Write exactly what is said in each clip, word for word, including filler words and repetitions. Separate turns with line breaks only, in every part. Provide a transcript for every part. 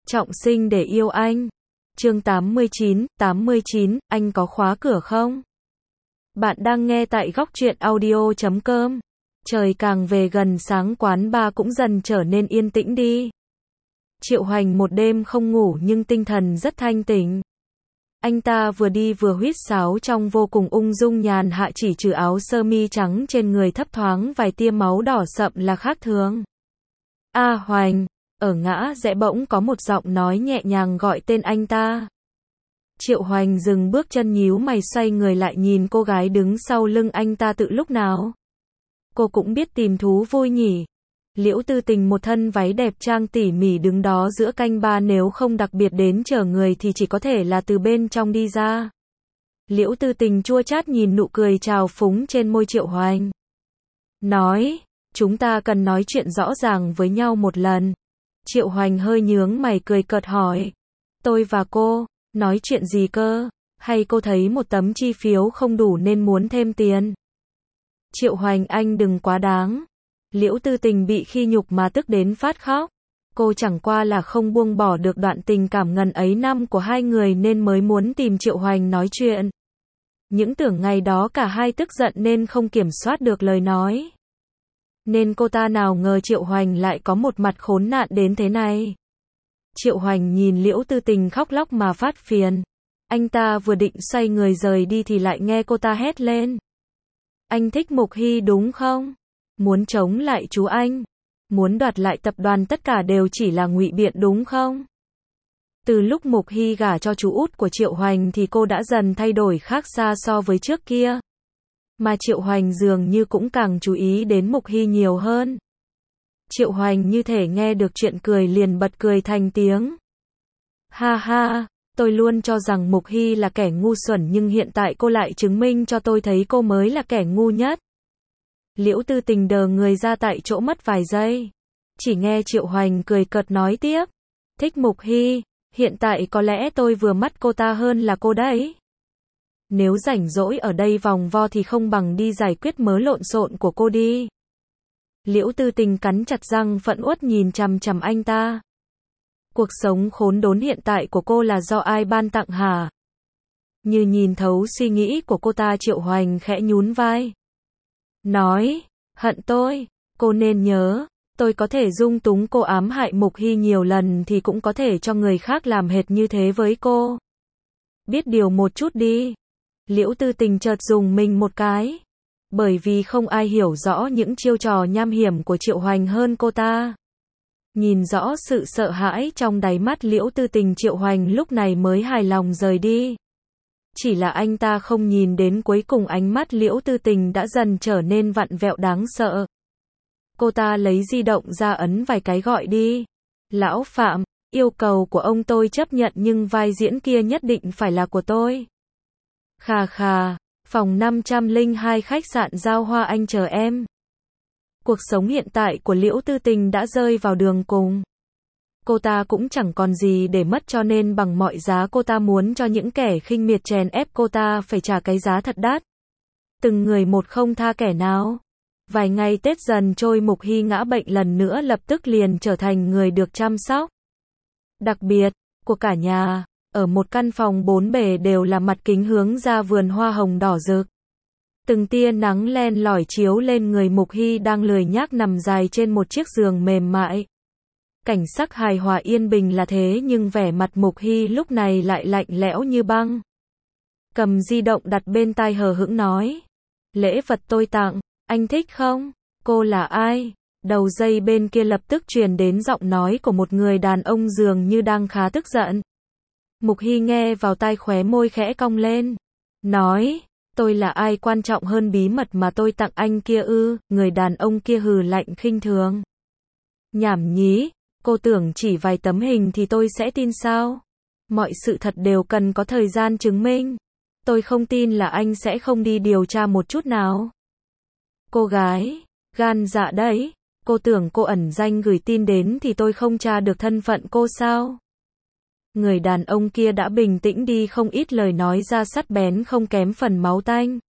Trọng sinh để yêu anh. Chương tám mươi chín, tám mươi chín, anh có khóa cửa không? Bạn đang nghe tại góc truyện audio chấm com. Trời càng về gần sáng, quán bar cũng dần trở nên yên tĩnh đi. Triệu Hoành một đêm không ngủ nhưng tinh thần rất thanh tỉnh. Anh ta vừa đi vừa huýt sáo trong vô cùng ung dung nhàn hạ, chỉ trừ áo sơ mi trắng trên người thấp thoáng vài tia máu đỏ sậm là khác thường. A Hoành. Ở ngã rẽ bỗng có một giọng nói nhẹ nhàng gọi tên anh ta. Triệu Hoành dừng bước chân, nhíu mày xoay người lại nhìn cô gái đứng sau lưng anh ta. Tự lúc nào cô cũng biết tìm thú vui nhỉ. Liễu Tư Tình một thân váy đẹp trang tỉ mỉ đứng đó giữa canh ba, nếu không đặc biệt đến chờ người thì chỉ có thể là từ bên trong đi ra. Liễu Tư Tình chua chát nhìn nụ cười trào phúng trên môi Triệu Hoành. Nói, chúng ta cần nói chuyện rõ ràng với nhau một lần. Triệu Hoành hơi nhướng mày cười cợt hỏi. Tôi và cô, nói chuyện gì cơ? Hay cô thấy một tấm chi phiếu không đủ nên muốn thêm tiền? Triệu Hoành, anh đừng quá đáng. Liễu Tư Tình bị khi nhục mà tức đến phát khóc. Cô chẳng qua là không buông bỏ được đoạn tình cảm ngần ấy năm của hai người nên mới muốn tìm Triệu Hoành nói chuyện. Những tưởng ngày đó cả hai tức giận nên không kiểm soát được lời nói. Nên cô ta nào ngờ Triệu Hoành lại có một mặt khốn nạn đến thế này. Triệu Hoành nhìn Liễu Tư Tình khóc lóc mà phát phiền. Anh ta vừa định xoay người rời đi thì lại nghe cô ta hét lên. Anh thích Mục Hy đúng không? Muốn chống lại chú anh? Muốn đoạt lại tập đoàn tất cả đều chỉ là ngụy biện đúng không? Từ lúc Mục Hy gả cho chú út của Triệu Hoành thì cô đã dần thay đổi khác xa so với trước kia. Mà Triệu Hoành dường như cũng càng chú ý đến Mục Hy nhiều hơn. Triệu Hoành như thể nghe được chuyện cười liền bật cười thành tiếng. Ha ha, tôi luôn cho rằng Mục Hy là kẻ ngu xuẩn nhưng hiện tại cô lại chứng minh cho tôi thấy cô mới là kẻ ngu nhất. Liễu Tư Tình đờ người ra tại chỗ mất vài giây. Chỉ nghe Triệu Hoành cười cợt nói tiếp. Thích Mục Hy, hiện tại có lẽ tôi vừa mắt cô ta hơn là cô đấy. Nếu rảnh rỗi ở đây vòng vo thì không bằng đi giải quyết mớ lộn xộn của cô đi. Liễu Tư Tình cắn chặt răng phẫn uất nhìn chằm chằm anh ta. Cuộc sống khốn đốn hiện tại của cô là do ai ban tặng hả? Như nhìn thấu suy nghĩ của cô ta, Triệu Hoành khẽ nhún vai. Nói, hận tôi, cô nên nhớ, tôi có thể dung túng cô ám hại Mục Hy nhiều lần thì cũng có thể cho người khác làm hệt như thế với cô. Biết điều một chút đi. Liễu Tư Tình chợt dùng mình một cái. Bởi vì không ai hiểu rõ những chiêu trò nham hiểm của Triệu Hoành hơn cô ta. Nhìn rõ sự sợ hãi trong đáy mắt Liễu Tư Tình, Triệu Hoành lúc này mới hài lòng rời đi. Chỉ là anh ta không nhìn đến cuối cùng ánh mắt Liễu Tư Tình đã dần trở nên vặn vẹo đáng sợ. Cô ta lấy di động ra ấn vài cái gọi đi. Lão Phạm, yêu cầu của ông tôi chấp nhận nhưng vai diễn kia nhất định phải là của tôi. Khà khà, phòng năm trăm lẻ hai khách sạn Giao Hoa, anh chờ em. Cuộc sống hiện tại của Liễu Tư Tình đã rơi vào đường cùng. Cô ta cũng chẳng còn gì để mất cho nên bằng mọi giá cô ta muốn cho những kẻ khinh miệt chèn ép cô ta phải trả cái giá thật đắt. Từng người một không tha kẻ nào. Vài ngày Tết dần trôi, Mục Hy ngã bệnh lần nữa, lập tức liền trở thành người được chăm sóc đặc biệt của cả nhà. Ở một căn phòng bốn bề đều là mặt kính hướng ra vườn hoa hồng đỏ rực. Từng tia nắng len lỏi chiếu lên người Mục Hy đang lười nhác nằm dài trên một chiếc giường mềm mại. Cảnh sắc hài hòa yên bình là thế nhưng vẻ mặt Mục Hy lúc này lại lạnh lẽo như băng. Cầm di động đặt bên tai hờ hững nói. Lễ vật tôi tặng, anh thích không? Cô là ai? Đầu dây bên kia lập tức truyền đến giọng nói của một người đàn ông dường như đang khá tức giận. Mục Hy nghe vào tai khóe môi khẽ cong lên. Nói, tôi là ai quan trọng hơn bí mật mà tôi tặng anh kia ư? Người đàn ông kia hừ lạnh khinh thường. Nhảm nhí, cô tưởng chỉ vài tấm hình thì tôi sẽ tin sao? Mọi sự thật đều cần có thời gian chứng minh. Tôi không tin là anh sẽ không đi điều tra một chút nào. Cô gái, gan dạ đấy. Cô tưởng cô ẩn danh gửi tin đến thì tôi không tra được thân phận cô sao? Người đàn ông kia đã bình tĩnh đi không ít, lời nói ra sắc bén không kém phần máu tanh.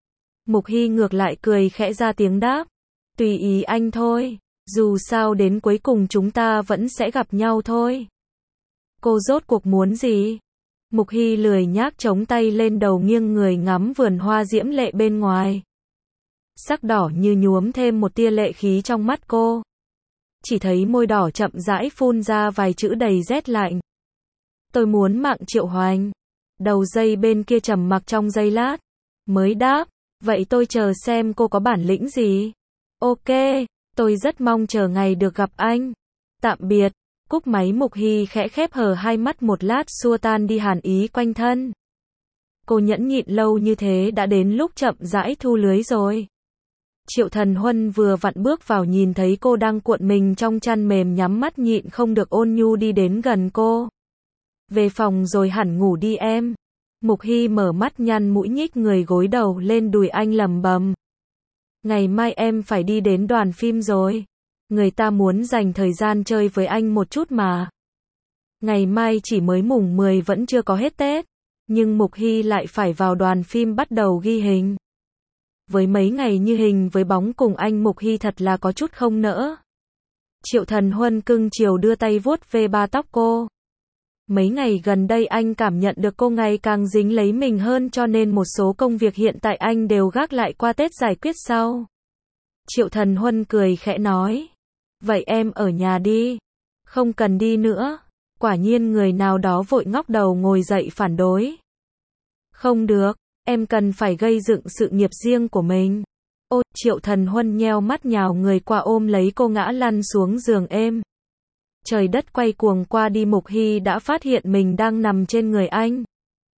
Mục Hy ngược lại cười khẽ ra tiếng đáp. Tùy ý anh thôi. Dù sao đến cuối cùng chúng ta vẫn sẽ gặp nhau thôi. Cô rốt cuộc muốn gì? Mục Hy lười nhác chống tay lên đầu nghiêng người ngắm vườn hoa diễm lệ bên ngoài. Sắc đỏ như nhuốm thêm một tia lệ khí trong mắt cô. Chỉ thấy môi đỏ chậm rãi phun ra vài chữ đầy rét lạnh. Tôi muốn mạng Triệu Hoành. Đầu dây bên kia trầm mặc trong giây lát. Mới đáp, vậy tôi chờ xem cô có bản lĩnh gì. Ok, tôi rất mong chờ ngày được gặp anh. Tạm biệt. Cúp máy Mục Hy khẽ khép hờ hai mắt một lát xua tan đi hàn ý quanh thân. Cô nhẫn nhịn lâu như thế đã đến lúc chậm rãi thu lưới rồi. Triệu Thần Huân vừa vặn bước vào nhìn thấy cô đang cuộn mình trong chăn mềm nhắm mắt nhịn không được ôn nhu đi đến gần cô. Về phòng rồi hẳn ngủ đi em. Mục Hy mở mắt nhăn mũi nhích người gối đầu lên đùi anh lầm bầm. Ngày mai em phải đi đến đoàn phim rồi. Người ta muốn dành thời gian chơi với anh một chút mà. Ngày mai chỉ mới mùng mười vẫn chưa có hết Tết. Nhưng Mục Hy lại phải vào đoàn phim bắt đầu ghi hình. Với mấy ngày như hình với bóng cùng anh Mục Hy thật là có chút không nỡ. Triệu Thần Huân cưng chiều đưa tay vuốt ve ba tóc cô. Mấy ngày gần đây anh cảm nhận được cô ngày càng dính lấy mình hơn cho nên một số công việc hiện tại anh đều gác lại qua Tết giải quyết sau. Triệu Thần Huân cười khẽ nói. Vậy em ở nhà đi. Không cần đi nữa. Quả nhiên người nào đó vội ngóc đầu ngồi dậy phản đối. Không được, em cần phải gây dựng sự nghiệp riêng của mình. Ô, Triệu Thần Huân nheo mắt nhào người qua ôm lấy cô ngã lăn xuống giường êm. Trời đất quay cuồng qua đi Mục Hy đã phát hiện mình đang nằm trên người anh.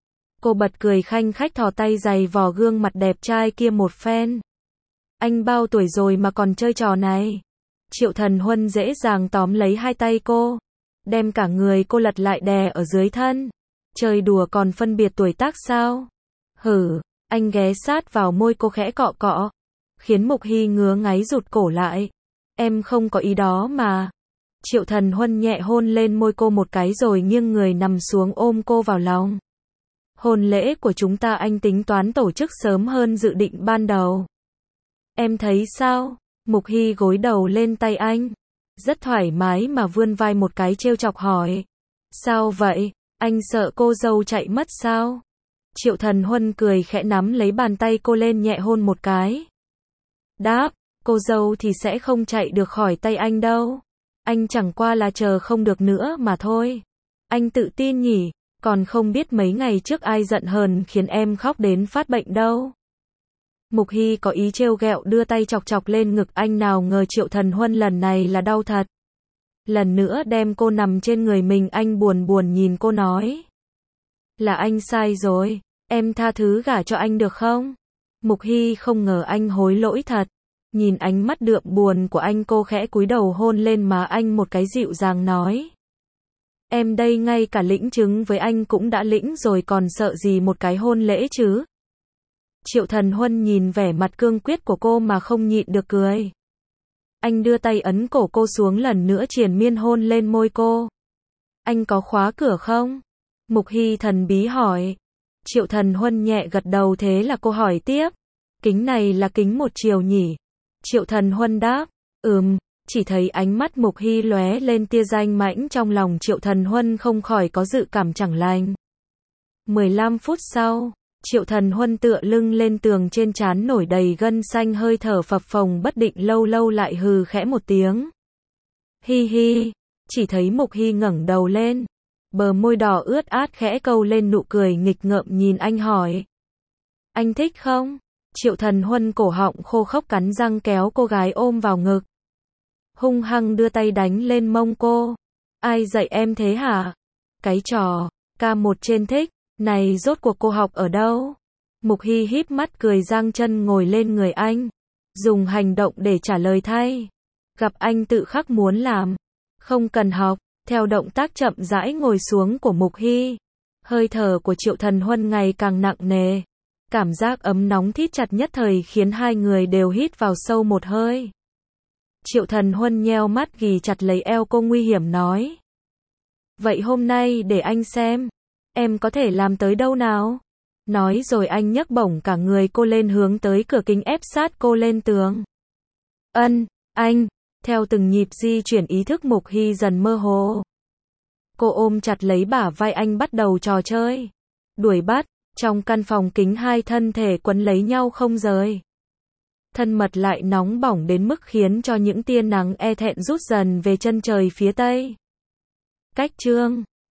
Cô bật cười khanh khách thò tay giày vò gương mặt đẹp trai kia một phen. Anh bao tuổi rồi mà còn chơi trò này. Triệu Thần Huân dễ dàng tóm lấy hai tay cô. Đem cả người cô lật lại đè ở dưới thân. Chơi đùa còn phân biệt tuổi tác sao? Hử, anh ghé sát vào môi cô khẽ cọ cọ. Khiến Mục Hy ngứa ngáy rụt cổ lại. Em không có ý đó mà. Triệu Thần Huân nhẹ hôn lên môi cô một cái rồi nghiêng người nằm xuống ôm cô vào lòng. Hôn lễ của chúng ta anh tính toán tổ chức sớm hơn dự định ban đầu. Em thấy sao? Mục Hy gối đầu lên tay anh. Rất thoải mái mà vươn vai một cái trêu chọc hỏi. Sao vậy? Anh sợ cô dâu chạy mất sao? Triệu Thần Huân cười khẽ nắm lấy bàn tay cô lên nhẹ hôn một cái. Đáp, cô dâu thì sẽ không chạy được khỏi tay anh đâu. Anh chẳng qua là chờ không được nữa mà thôi. Anh tự tin nhỉ, còn không biết mấy ngày trước ai giận hờn khiến em khóc đến phát bệnh đâu. Mục Hy có ý trêu ghẹo đưa tay chọc chọc lên ngực anh nào ngờ Triệu Thần Huân lần này là đau thật. Lần nữa đem cô nằm trên người mình anh buồn buồn nhìn cô nói. Là anh sai rồi, em tha thứ gả cho anh được không? Mục Hy không ngờ anh hối lỗi thật. Nhìn ánh mắt đượm buồn của anh cô khẽ cúi đầu hôn lên má anh một cái dịu dàng nói. Em đây ngay cả lĩnh chứng với anh cũng đã lĩnh rồi còn sợ gì một cái hôn lễ chứ? Triệu Thần Huân nhìn vẻ mặt cương quyết của cô mà không nhịn được cười. Anh đưa tay ấn cổ cô xuống lần nữa triền miên hôn lên môi cô. Anh có khóa cửa không? Mục Hy thần bí hỏi. Triệu Thần Huân nhẹ gật đầu thế là cô hỏi tiếp. Kính này là kính một chiều nhỉ? Triệu Thần Huân đáp. Ừm, chỉ thấy ánh mắt Mục Hy lóe lên tia danh mãnh trong lòng Triệu Thần Huân không khỏi có dự cảm chẳng lành. mười lăm phút sau. Triệu Thần Huân tựa lưng lên tường trên trán nổi đầy gân xanh hơi thở phập phồng bất định lâu lâu lại hừ khẽ một tiếng. Hi hi, chỉ thấy Mục Hy ngẩng đầu lên. Bờ môi đỏ ướt át khẽ câu lên nụ cười nghịch ngợm nhìn anh hỏi. Anh thích không? Triệu Thần Huân cổ họng khô khốc cắn răng kéo cô gái ôm vào ngực. Hung hăng đưa tay đánh lên mông cô. Ai dạy em thế hả? Cái trò, ca một trên thích. Này rốt cuộc cô học ở đâu? Mục Hy híp mắt cười giang chân ngồi lên người anh. Dùng hành động để trả lời thay. Gặp anh tự khắc muốn làm. Không cần học. Theo động tác chậm rãi ngồi xuống của Mục Hy. Hơi thở của Triệu Thần Huân ngày càng nặng nề. Cảm giác ấm nóng thít chặt nhất thời khiến hai người đều hít vào sâu một hơi. Triệu Thần Huân nheo mắt ghì chặt lấy eo cô nguy hiểm nói. Vậy hôm nay để anh xem. Em có thể làm tới đâu nào? Nói rồi anh nhấc bổng cả người cô lên hướng tới cửa kính ép sát cô lên tường. Ân, anh. Theo từng nhịp di chuyển ý thức Mục Hy dần mơ hồ. Cô ôm chặt lấy bả vai anh bắt đầu trò chơi. Đuổi bắt, trong căn phòng kính hai thân thể quấn lấy nhau không rời. Thân mật lại nóng bỏng đến mức khiến cho những tia nắng e thẹn rút dần về chân trời phía tây. Cách chương